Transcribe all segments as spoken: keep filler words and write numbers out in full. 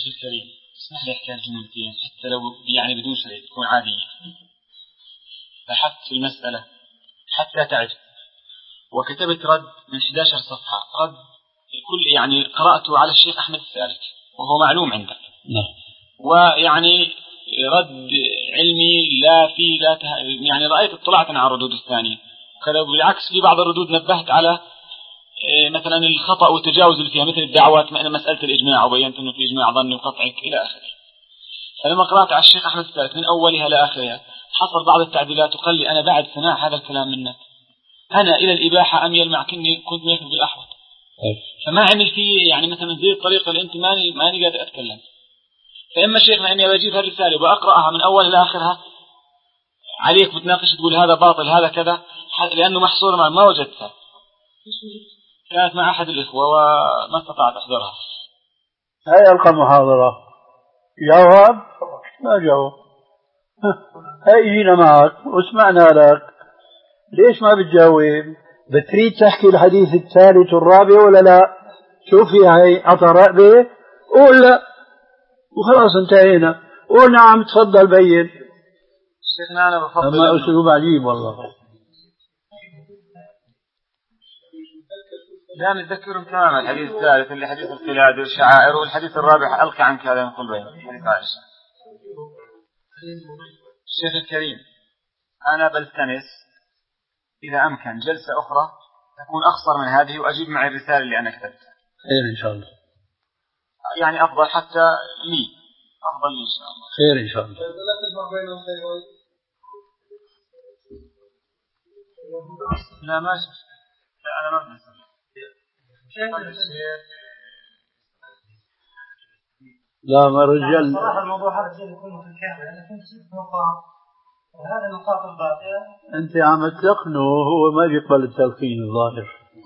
شيخ الكريم اسمح لي أحكي جملتين حتى لو يعني بدون شيء تكون عادية. بحثت في المسألة حتى تعجب وكتبت رد من إحدى عشرة صفحة، رد كل يعني قرأته على الشيخ أحمد الثالث وهو معلوم عندك. نعم. ويعني رد علمي لا في لا ته... يعني رأيت اطلعت على الردود الثانية كذا، بالعكس في بعض الردود نبهت على مثلا الخطأ والتجاوز اللي فيها، مثل الدعوات مسألة الإجماع وبينت أنه في إجماع ظني وقطعك إلى آخره. فلما قرأت على الشيخ أحمد الثالث من أولها لآخرها حصل بعض التعديلات وقال لي أنا بعد سماع هذا الكلام منك أنا إلى الإباحة أميل مع كني كنت ميكن بالأحوط. فما عمل فيه يعني مثلا زي الطريقة اللي أنت ماني ماني قادر أتكلم. فإما شيخنا إني بجيب هالرسالة وأقرأها من أول لآخرها عليك بتناقش تقول هذا باطل هذا كذا، لأنه محصور مع ما وجدتها، كانت مع أحد الإخوة وما استطعت أحضرها. هاي ألقى محاضرة جواب ما جاوب. هاي جينا معك وسمعنا لك، ليش ما بتجاوب؟ بتريد تحكي الحديث الثالث والرابع ولا لا؟ شوفي هاي عطى رأبه قول لا وخلاص انتهينا. قول نعم تفضل بين. شيخنا أنا بفضل أما أسلوب عجيب والله. لا نتذكرهم تماما الحديث الثالث اللي حديث القلاد والشعائر، والحديث الرابع ألقي عنك هذا نقول بين حديث عائشة. الشيخ الكريم أنا بلتمس إذا أمكن جلسة أخرى تكون أخصر من هذه وأجيب معي الرسالة اللي أنا كتبتها. خير إن شاء الله. يعني أفضل حتى لي، أفضل لي إن شاء الله. خير إن شاء الله. لا ما لا أنا ما بنسى. لا ما رجال. صراحة الموضوع هذا جاي يكون في الكامل، أنا كنت ست نقاط وهذه النقاط الباقية أنت عم تلقنه هو ما بيقبل التلقين الظاهر.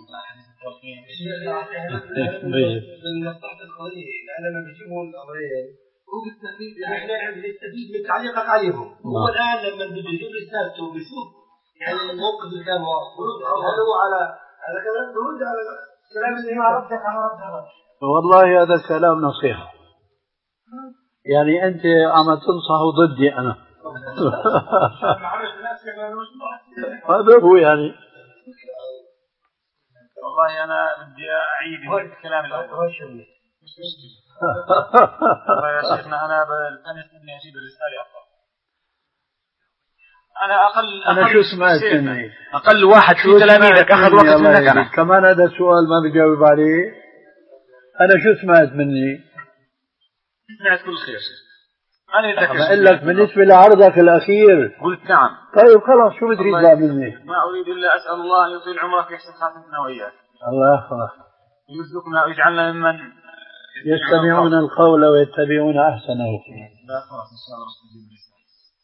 من مصلحة القضية لما بيجيبوا الأمرين هو بالتأكيد يعني إحنا بنستفيد من تعليقك عليهم. هو الآن لما بده يجيب رسالته بيشوف يعني الموقف اللي كان واقف هل هو على على كلام برد على كلام اللي ما ردك على رد. والله هذا الكلام نصيحة، يعني أنت عم تنصح ضدي أنا. هذا هو يعني. والله أنا بدي أعيد الكلام الأول. مش مشكلة. والله يا شيخنا أنا بلتمس إني أجيب الرسالة أفضل. أنا أقل أنا شو سمعت مني؟ أقل واحد في تلاميذك أخذ وقت منك أنا. كمان هذا السؤال ما بجاوب عليه. أنا شو سمعت مني؟ سمعت كل خير شيخ. أنا بقول لك بالنسبة لعرضك الأخير قلت نعم. طيب خلاص شو بتريد بقى مني؟ ما أريد إلا أسأل الله أن يطيل عمرك ويحسن خاتمتنا وإياك. الله يحفظك. يرزقنا ويجعلنا ممن يستمعون القول ويتبعون أحسنه. لا خلاص إن شاء الله نستجيب الرسالة.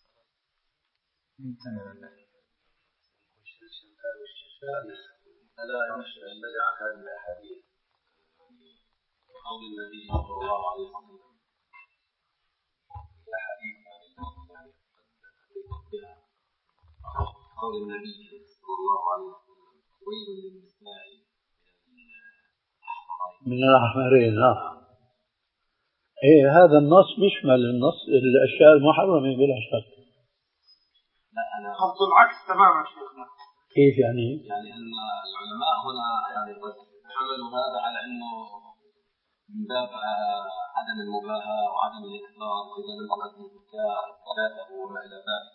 ألا يمشي أن نجعل هذه الأحاديث قول النبي صلى الله عليه وسلم الأحاديث قول النبي صلى الله عليه وسلم ويل للنساء من الأحمرين. لا إيه هذا النص بيشمل النص الأشياء المحرمة بلا شك. لا أنا خط العكس تماما شيخنا. كيف يعني؟ يعني أن العلماء هنا يعني حملوا هذا على أنه من باب عدم المباهاة وعدم الإكثار وإذا لم تكن الزكاة ثلاثة وما إلى ذلك.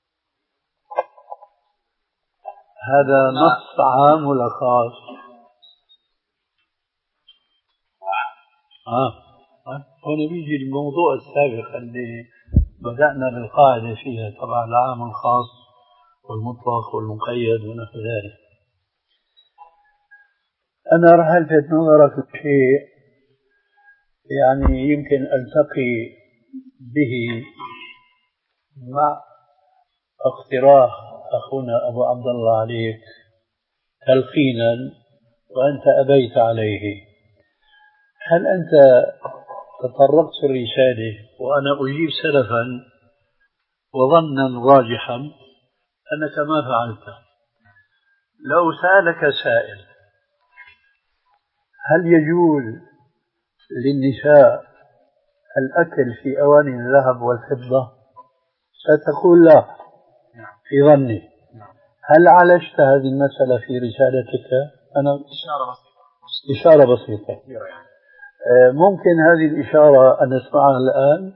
هذا نص عام ولا خاص؟ آه هنا بيجي الموضوع السابق اللي بدأنا بالقاعدة فيها طبعا العام الخاص والمطلق والمقيد ونحو ذلك. أنا راح ألفت نظرك لشيء يعني يمكن ألتقي به مع اقتراح أخونا أبو عبد الله عليك تلقينا وأنت أبيت عليه. هل أنت تطرقت في الرسالة وأنا أجيب سلفا وظنا راجحا أنك ما فعلت؟ لو سألك سائل هل يجوز للنساء الأكل في أواني الذهب والفضة؟ ستقول لا في ظني. هل عالجت هذه المسألة في رسالتك؟ أنا إشارة بسيطة. إشارة بسيطة. ممكن هذه الإشارة أن نسمعها الآن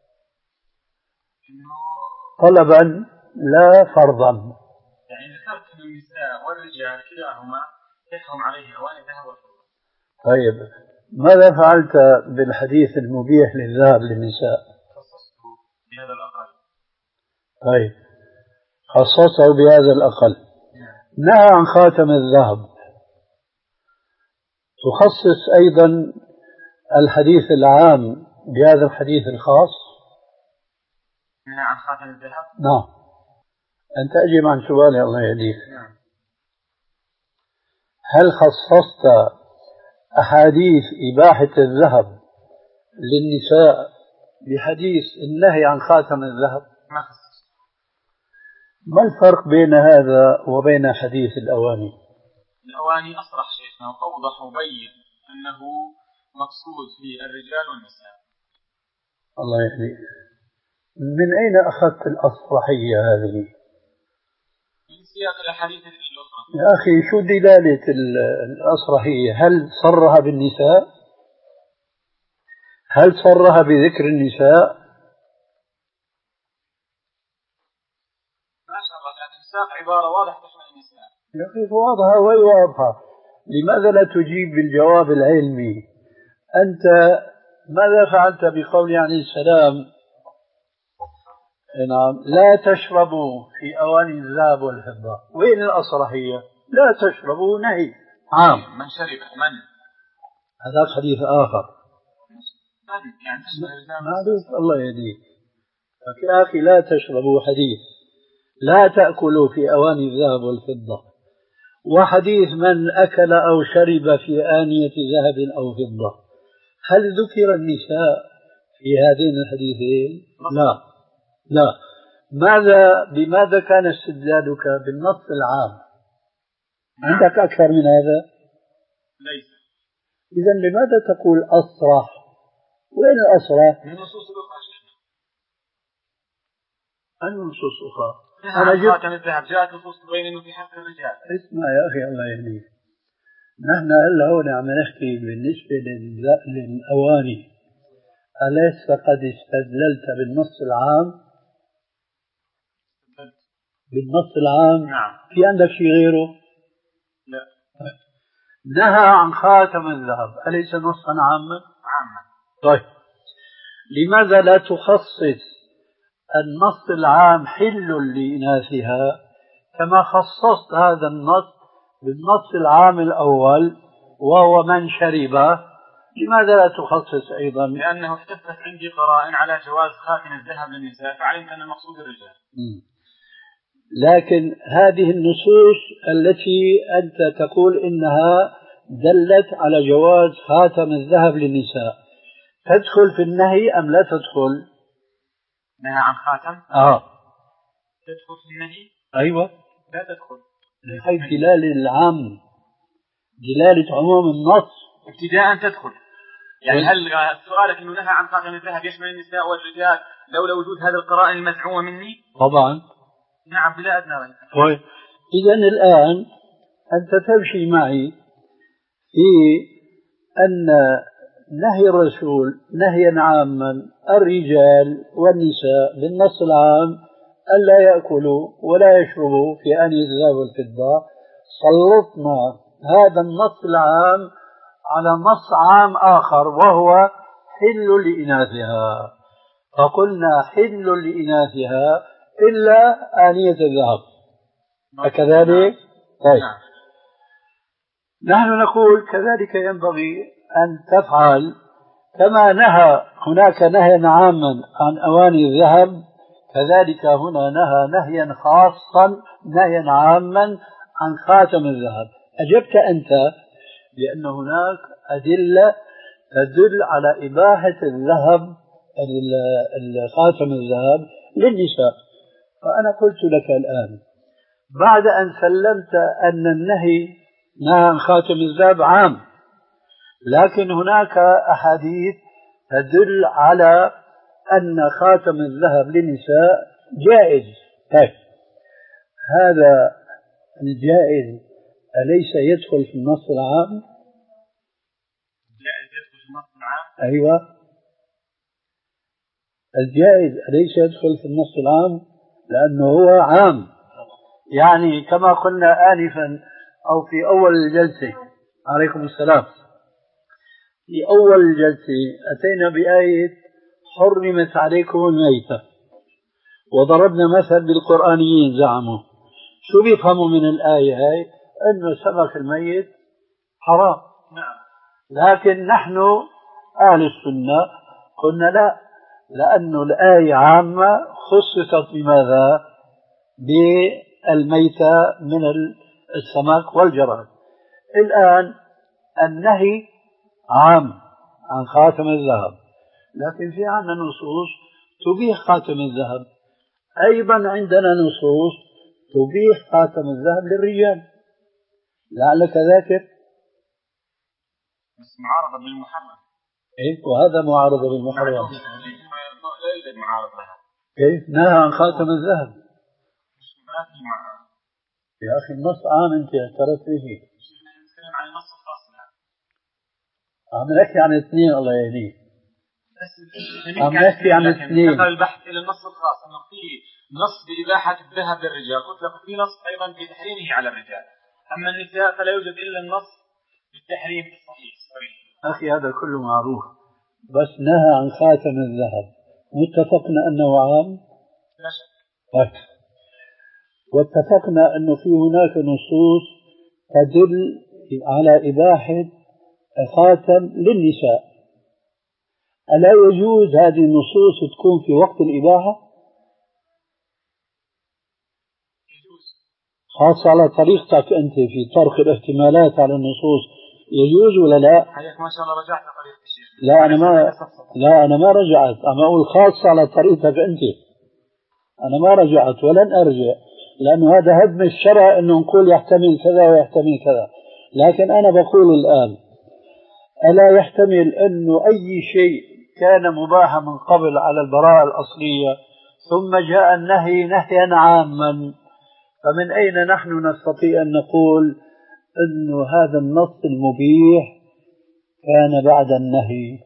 طلبا لا فرضا. يعني ذكرت أن النساء والرجال كلاهما يحرم عليه أواني الذهب والفضة. طيب ماذا فعلت بالحديث المبيح للذهب للنساء؟ خصصته بهذا الأقل. طيب خصصه بهذا الأقل. نهى عن خاتم الذهب، تخصص أيضا الحديث العام بهذا الحديث الخاص؟ نهى عن خاتم الذهب؟ نعم. أنت أجيب عن سؤالي الله يهديك. نعم. هل خصصت أحاديث إباحة الذهب للنساء بحديث النهي عن خاتم الذهب؟ ما خصصت. ما الفرق بين هذا وبين حديث الأواني؟ الأواني أصرح شيخنا وأوضح وبين أنه مقصود في الرجال والنساء. الله يهديك. من أين أخذت الأصرحية هذه؟ من سياق الأحاديث الأخرى. يا أخي شو دلالة الأصرحية؟ هل صرها بالنساء؟ هل صرها بذكر النساء؟ ما شاء الله، لكن ساق عبارة واضحة تشمل النساء. يا أخي واضحة وهي واضحة، لماذا لا تجيب بالجواب العلمي؟ أنت ماذا فعلت بقول عليه السلام نعم لا تشربوا في أواني الذهب والفضة؟ وين الأصرحية؟ لا تشربوا نهي عام. من شرب من هذا حديث آخر. من يعني معروف الله يهديك. يا أخي لا تشربوا حديث لا تأكلوا في أواني الذهب والفضة، وحديث من أكل أو شرب في آنية ذهب أو فضة. هل ذكر النساء في هذين الحديثين؟ لا لا. ماذا بماذا كان استدلالك بالنص العام؟ عندك أكثر من هذا؟ ليس. إذا لماذا تقول أصرح؟ وين الأصرح؟ من نصوص الأخرى. أي نصوص أخرى؟ أنا جبت خاتم الذهب جاءت نصوص تبين إنه في حق الرجال. اسمع يا أخي الله يهديك، نحن هلا هون عم نحكي بالنسبة للأواني، أليس قد استدللت بالنص العام؟ بالنص العام؟ نعم. في عندك شيء غيره؟ لا. نهى عن خاتم الذهب، أليس نصا عاما؟ عاما. طيب لماذا لا تخصص النص العام حل لإناثها كما خصصت هذا النص بالنص العام الأول وهو من شرب؟ لماذا لا تخصص أيضا؟ لأنه احتفت عندي قرائن على جواز خاتم الذهب للنساء فعلمت أن المقصود الرجال. م. لكن هذه النصوص التي أنت تقول إنها دلت على جواز خاتم الذهب للنساء تدخل في النهي أم لا تدخل؟ نهى عن خاتم؟ آه تدخل في النهي؟ أيوة لا تدخل. هي دلالة العام، دلالة عموم النص ابتداء تدخل. يعني هل سؤالك أنه نهى عن خاتم الذهب يشمل النساء والرجال لولا وجود هذا القرائن المزعومة مني؟ طبعا نعم بلا أدنى ريب. طيب إذا الآن أنت تمشي معي في أن نهي الرسول نهيا عاما الرجال والنساء بالنص العام ألا يأكلوا ولا يشربوا في آنية الذهب والفضة، سلطنا هذا النص العام على نص عام آخر وهو حل لإناثها، فقلنا حل لإناثها إلا آنية الذهب. أكذلك؟ طيب نحن نقول كذلك ينبغي أن تفعل كما نهى هناك نهيا عاما عن أواني الذهب، كذلك هنا نهى نهيا خاصا نهيا عاما عن خاتم الذهب. أجبت أنت بأن هناك أدلة تدل على إباحة الذهب خاتم الذهب للنساء، فأنا قلت لك الآن بعد أن سلمت أن النهي نهى عن خاتم الذهب عام، لكن هناك أحاديث تدل على أن خاتم الذهب للنساء جائز. طيب هذا الجائز أليس يدخل في النص العام؟ الجائز يدخل في النص العام؟ أيوة، الجائز أليس يدخل في النص العام؟ لأنه هو عام، يعني كما قلنا آنفا أو في أول الجلسة، عليكم السلام، في أول الجلسة أتينا بآية حرمت عليكم الميتة، وضربنا مثل بالقرآنيين زعموا شو بيفهموا من الآية هاي؟ أنه سمك الميت حرام. لكن نحن أهل السنة قلنا لا، لأن الآية عامة خصصت بماذا؟ بالميتة من السمك والجراد. الآن النهي عام عن خاتم الذهب، لكن في عندنا نصوص تبيح خاتم الذهب، أيضا عندنا نصوص تبيح خاتم الذهب للرجال، لعلك ذاكر. بس معارضة بالمحرم. إيه، وهذا معارضة بالمحرم. لا يوجد معارضة. كيف نهى عن خاتم الذهب؟ ما في معارضة يا أخي النص عام، أنت اعترفت به. نتكلم عن النص الخاص. عم نحكي عن اثنين، الله يهديك. عم نحكي عن اثنين. دخل البحث إلى النص الخاص أنه في نص بإباحة الذهب للرجال، قلت لك في نص أيضا بتحريمه على الرجال، أما النساء فلا يوجد إلا النص بالتحريم الصحيح الصريح. أخي هذا كله معروف، بس نهى عن خاتم الذهب، متفقنا أنه عام؟ لا شك. طيب. واتفقنا أنه في هناك نصوص تدل على إباحة خاتم للنساء. ألا يجوز هذه النصوص تكون في وقت الإباحة؟ يجوز. خاصة على طريقتك أنت في طرح الاحتمالات على النصوص، يجوز ولا لا؟ حياك ما شاء الله رجعت لطريقة الشيخ. لا أنا ما لا أنا ما رجعت، أنا أقول خاصة على طريقتك أنت، أنا ما رجعت ولن أرجع، لأنه هذا هدم الشرع أنه نقول يحتمل كذا ويحتمل كذا. لكن أنا بقول الآن، ألا يحتمل أنه أي شيء كان مباحا من قبل على البراءة الأصلية ثم جاء النهي نهيا عاما، فمن أين نحن نستطيع أن نقول أنه هذا النص المبيح كان بعد النهي؟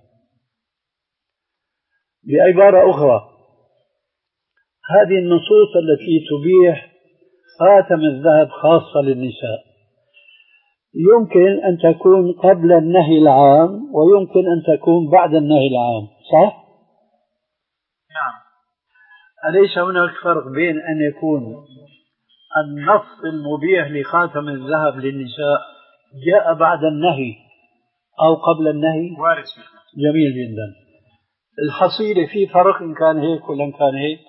بعبارة أخرى، هذه النصوص التي تبيح خاتم الذهب خاصة للنساء يمكن أن تكون قبل النهي العام ويمكن أن تكون بعد النهي العام، صح؟ نعم. أليس هناك فرق بين أن يكون النص المبيح لخاتم الذهب للنساء جاء بعد النهي أو قبل النهي؟ وارد شيخنا. جميل جدا. الحصيلة في فرق إن كان هيك ولا إن كان هيك؟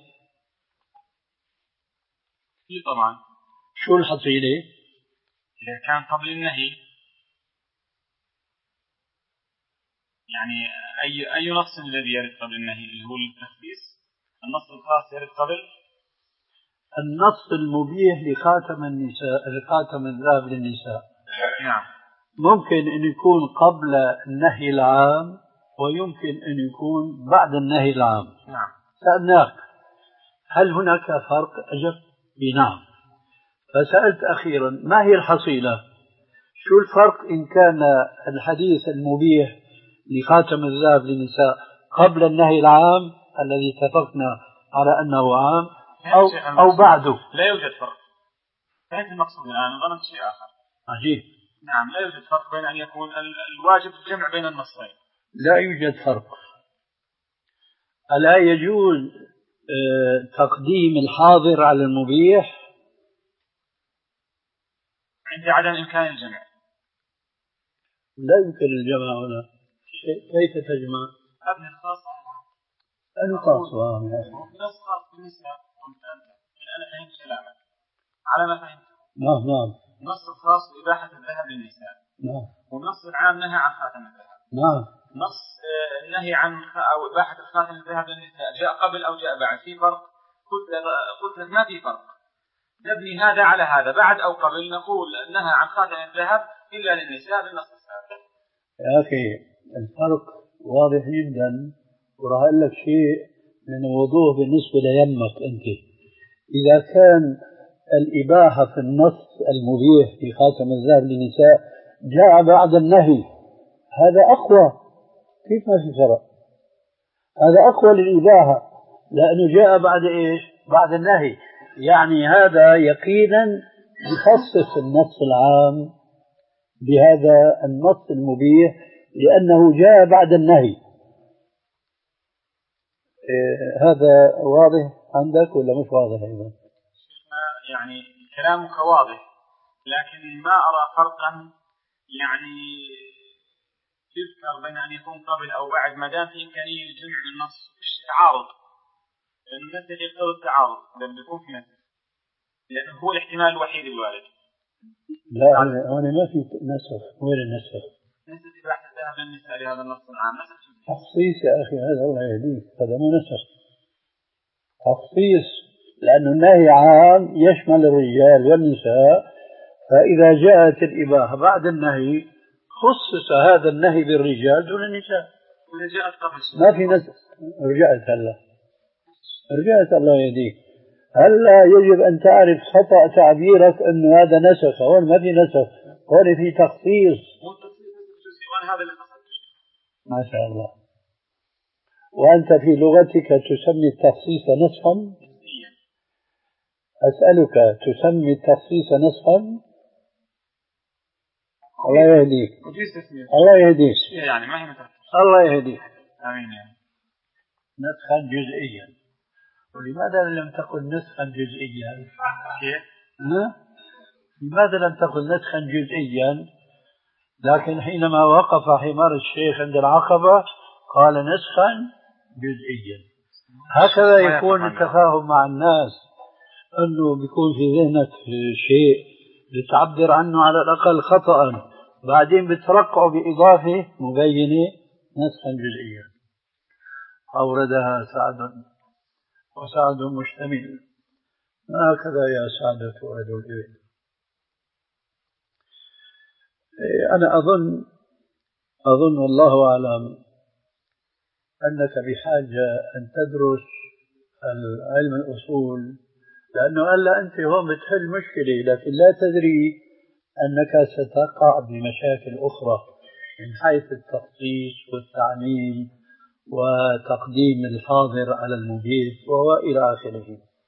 في طبعا. شو الحصيلة؟ إذا كان قبل النهي، يعني أي أي نص الذي يرد قبل النهي اللي هو التخصيص، النص الخاص يرد قبل النص المبيح لخاتم النساء، لخاتم الذهب للنساء. نعم. ممكن أن يكون قبل النهي العام ويمكن أن يكون بعد النهي العام. نعم. سألناك هل هناك فرق؟ أجبت بنعم. فسألت أخيرا ما هي الحصيلة؟ شو الفرق إن كان الحديث المبيح لخاتم الذهب للنساء قبل النهي العام الذي اتفقنا على أنه عام أو, أو بعده؟ لا يوجد فرق. فهمت المقصود الآن؟ ظننت شيء آخر. عجيب. نعم، لا يوجد فرق بين أن يكون الواجب الجمع بين النصين. لا يوجد فرق. ألا يجوز تقديم الحاضر على المبيح؟ عند عدم إمكان الجمع. لا يمكن الجمع هنا. كيف تجمع؟ ابن الخاص أنا خاص وهم يا أخي. نص خاص بالنسبة قلت أنت أنا فهمت كلامك على ما فهمت. نعم نعم. النص الخاص بإباحة الذهب للنساء. نعم. والنص العام نهى عن خاتم الذهب. نعم. نص النهي عن أو إباحة الخاتم الذهب للنساء جاء قبل أو جاء بعد، في فرق؟ قلت قلت لك ما في فرق. نبني هذا على هذا، بعد أو قبل نقول نهى عن خاتم الذهب إلا للنساء بالنص السابق. يا أخي الفرق واضح جدا. وراح أقول لك شيء من الوضوح بالنسبة ليمك أنت. إذا كان الإباحة في النص المبيح في خاتم الذهب للنساء جاء بعد النهي، هذا أقوى. كيف ما في فرق؟ هذا أقوى للإباحة لأنه جاء بعد إيش؟ بعد النهي. يعني هذا يقينا يخصص النص العام بهذا النص المبيح لأنه جاء بعد النهي. إيه هذا واضح عندك ولا مش واضح أيضا؟ يعني كلامك واضح، لكن ما أرى فرقا يعني يذكر بين أن يكون قبل أو بعد ما دام في إمكانية الجمع بالنص فيش تعارض، لأنه النسخ يقتضي التعارض لما يكون في نسخ، لأنه هو الاحتمال الوحيد الوارد. لا هون ما في نسخ. وين النسخ؟ نسخ إباحة الذهب للنساء لهذا النص العام. نسخ تخصيص يا أخي، هذا الله يهديك، هذا مو نسخ، تخصيص، لأن النهي عام يشمل الرجال والنساء. فإذا جاءت الإباحة بعد النهي خصص هذا النهي بالرجال دون النساء. وإذا جاءت قبل ما في نسخ. رجعت هلا رجعت الله يهديك. هلا يجب أن تعرف خطأ تعبيرك أنه هذا نسخ. هون ما في نسخ، هون في تخصيص. هذا اللي قصدته. ما شاء الله. وأنت في لغتك تسمي التخصيص نسخا؟ أسألك، تسمي التخصيص نسخا؟ الله يهديك. الله يهديك. يعني ما هي مثل. الله يهديك. آمين يعني. نسخا جزئيا. ولماذا لم تقل نسخا جزئيا؟ كيف؟ لماذا لم تقل نسخا جزئيا؟ لكن حينما وقف حمار الشيخ عند العقبة قال نسخا جزئيا. هكذا يكون التفاهم مع الناس، أنه بيكون في ذهنك شيء بتعبر عنه على الأقل خطأ، بعدين بترقعه بإضافة مبينة نسخا جزئيا. أوردها سعد وسعد مشتمل. هكذا يا سعد تورد الإبل. أنا أظن أظن والله أعلم أنك بحاجة أن تدرس علم الأصول، لأنه ألا أنت هون بتحل مشكلة لكن لا تدري أنك ستقع بمشاكل أخرى من حيث التخصيص والتعميم وتقديم الحاضر على المبيح وإلى آخره.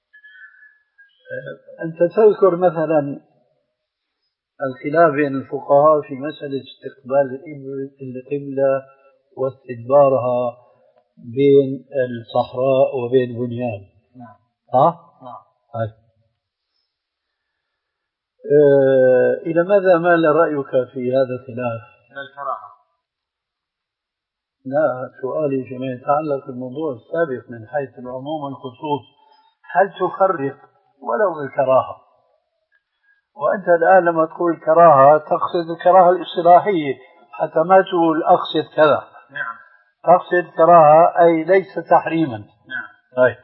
أنت تذكر مثلا الخلاف بين الفقهاء في مسألة استقبال القبلة واستدبارها بين الصحراء وبين بنيان. نعم. ها؟ نعم. هاي. أه إلى ماذا مال رأيك في هذا الخلاف؟ إلى الكراهة. لا، سؤالي فيما يتعلق بالموضوع السابق من حيث العموم والخصوص، هل تفرق ولو بالكراهة؟ وأنت الآن لما تقول كراهة تقصد الكراهة الاصطلاحية، حتى ما تقول أقصد كذا. نعم. تقصد كراهة أي ليس تحريما. نعم. طيب.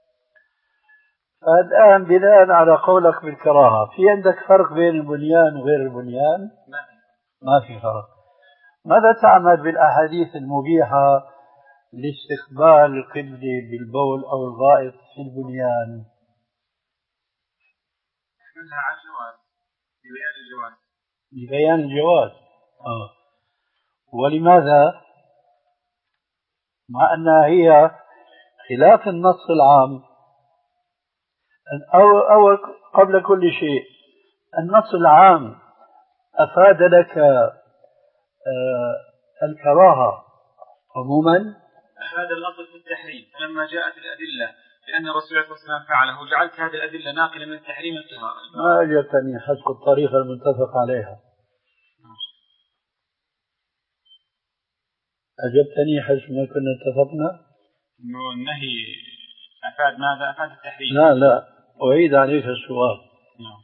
فالآن بناء على قولك بالكراهة، في عندك فرق بين البنيان وغير البنيان؟ ما في. ما في فرق. ماذا تعمل بالأحاديث المبيحة لاستقبال القبلة بالبول أو الغائط في البنيان؟ منها على الجواز، لبيان الجواز. لبيان الجواز. آه. ولماذا؟ مع أنها هي خلاف النص العام. أو, أو قبل كل شيء، النص العام أفاد لك آه الكراهة عموما؟ هذا الأصل في التحريم، فلما جاءت الأدلة لأن الرسول صلى الله عليه وسلم فعله وجعلت هذه الأدلة ناقلة من التحريم الكراهة. ما أجبتني حسب الطريقة المتفق عليها. أجبتني حسب ما كنا اتفقنا؟ إنه النهي أفاد ماذا؟ أفاد التحريم. لا لا، أعيد عليك السؤال. نعم.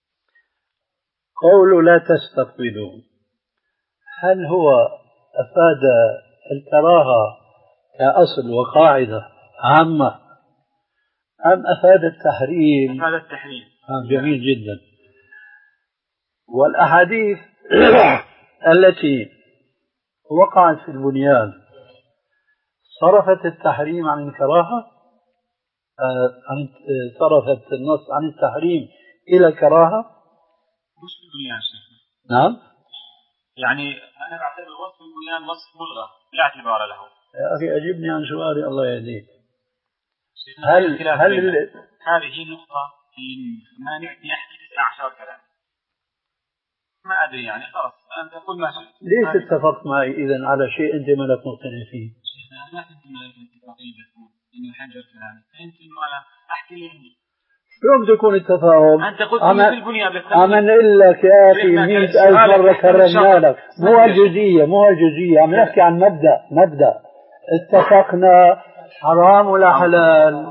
قول لا تستقبلوا، هل هو أفاد الكراهة كأصل وقاعدة عامة أم أفاد التحريم؟ أفاد التحريم. آه جميل جدا. والأحاديث التي وقعت في البنيان صرفت التحريم عن الكراهة، آه عن صرفت النص عن التحريم إلى الكراهة. مش بالبنيان شيخ. نعم. يعني أنا بعتبر وصف البنيان وصف ملغى لا اعتبار له. يا أخي أجبني عن سؤالي الله يهديك. هل هل ال... هذه النقطة ما نعطي نحكي تسعة عشر كلام ما أدري يعني خلاص أنت قل ما شئت. ليش اتفقت معي إذا على شيء أنت ما لك مقتنع فيه؟ شيخنا أنا ما كنت معي في الاتفاقية بتقول إنه حجر كلامي فهمت إنه أنا أحكي لي عندي. شلون تكون التفاهم؟ أنت قلت لي في البنية بس أنا نقول لك يا أخي مئة ألف مرة كررنا لك مو الجزئية مو الجزئية عم نحكي عن مبدأ مبدأ اتفقنا حرام ولا حلال؟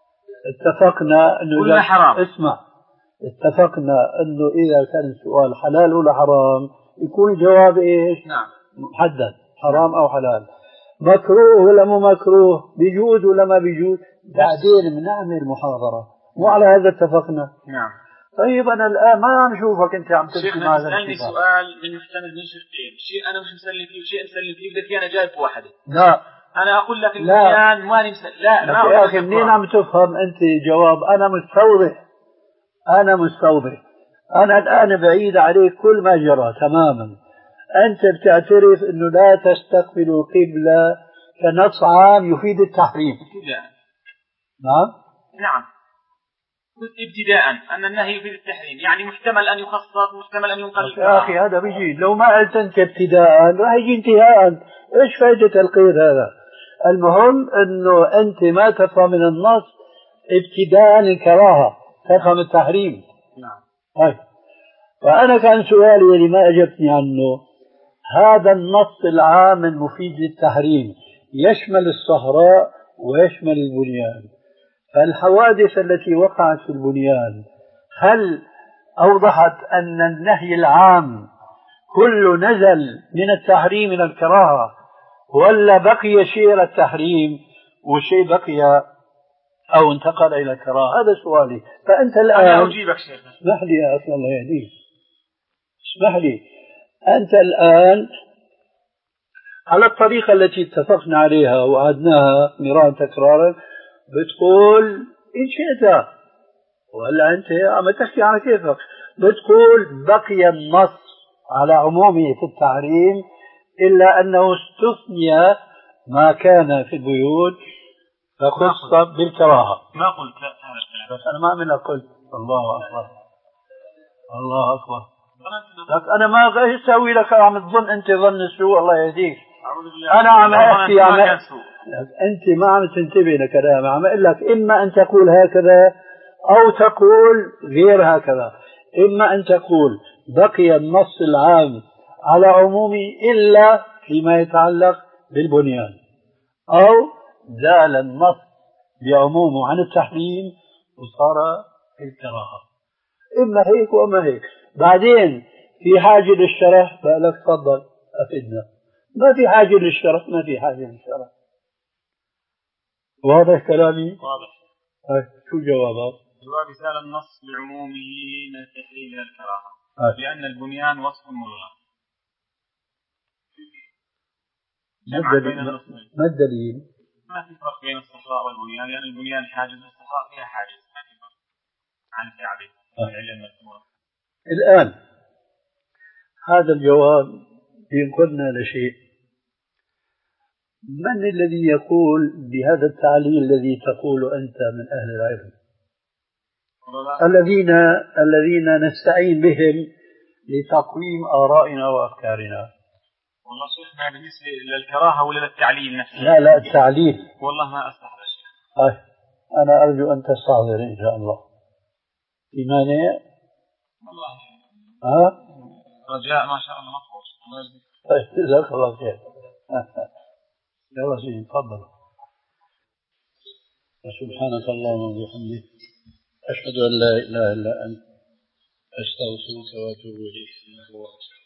اتفقنا انه كلنا حرام. اسمع اتفقنا انه اذا كان السؤال حلال ولا حرام يكون الجواب ايش؟ نعم محدد حرام او حلال. مكروه ولا مو مكروه؟ بيجوز ولا ما بيجوز؟ بعدين بنعمل محاضرة مو على هذا اتفقنا. نعم. طيب انا الان ما عم شوفك انت عم تمشي مع هذا تسألني سؤال من محتمل من شقين، شيء انا مش مسلم فيه وشيء مسلم فيه بدك انا جايب واحدة. لا انا اقول لك البنيان ماني مسلم. لا لا يا اخي منين عم تفهم انت جواب؟ انا مستوضح انا مستوضح انا الان بعيد عليك كل ما جرى تماما. انت بتعترف انه لا تستقبلوا القبلة كنص عام يفيد التحريم. ابتداء. نعم نعم قلت ابتداء أن النهي يفيد التحريم يعني محتمل أن يخصص محتمل أن ينقل. يا أخي هذا بيجي لو ما قلت أنت ابتداء راح يجي انتهاء. إيش فائدة القيد هذا؟ المهم أنه أنت ما تفهم من النص ابتداء الكراهة تفهم التحريم. نعم. طيب فأنا كان سؤالي اللي ما أجبتني عنه هذا النص العام المفيد للتحريم يشمل الصهراء ويشمل البنيان. فالحوادث التي وقعت في البنيان هل أوضحت أن النهي العام كله نزل من التحريم إلى الكراهة ولا بقي شيء إلى التحريم وشيء بقي أو انتقل إلى الكراهة؟ هذا سؤالي. فأنت الآن أنا أجيبك شيخ. اسمح لي يا أخي الله يهديك اسمح لي. أنت الآن على الطريقة التي اتفقنا عليها وعدناها مرارا تكرارا بتقول إن شئت ولا أنت عم تحكي على كيفك بتقول بقي النص على عمومه في التحريم إلا أنه استثني ما كان في البيوت فخص بالكراهة. ما قلت لا هذا الكلام بس أنا ما عملها قلت. الله أكبر الله أكبر. لك أنا ما ايش أسوي لك عم تظن أنت ظن السوء الله يهديك. أنا عم أحكي عم أنت ما عم تنتبه لكلامي عم أقول لك إما أن تقول هكذا أو تقول غير هكذا. إما أن تقول بقي النص العام على عمومه إلا فيما يتعلق بالبنيان أو زال النص بعمومه عن التحريم وصار الكراهة. إما هيك وإما هيك. بعدين في حاجة للشرح بقى لك تفضل أفدنا. ما في حاجة للشرح ما في حاجة للشرح. واضح كلامي؟ واضح. هاي شو جوابك؟ جوابي زال النص بعمومه من التحريم إلى الكراهة لأن البنيان وصف ملغى. ما الدليل؟ ما الدليل؟ ما في فرق بين الصحراء والبنيان لأن البنيان حاجز والصحراء فيها حاجز ما في فرق عن التعبير العلة المذكورة. الآن هذا الجواب ينقلنا لشيء. من الذي يقول بهذا التعليل الذي تقول أنت من أهل العلم الذين الذين نستعين بهم لتقويم آرائنا وأفكارنا؟ والله شيخنا بالنسبة للكراهة ولا للتعليل نفسه؟ لا لا التعليل. والله ما أستحضر شيخ. طيب أنا أرجو أن تستحضر إن شاء الله. في مانع؟ والله ها؟ رجاء ما شاء الله مطلوب. طيب جزاك الله خير. يلا سيدي تفضل. سبحانك اللهم وبحمدك أشهد أن لا إله إلا أنت أستغفرك وأتوب إليك.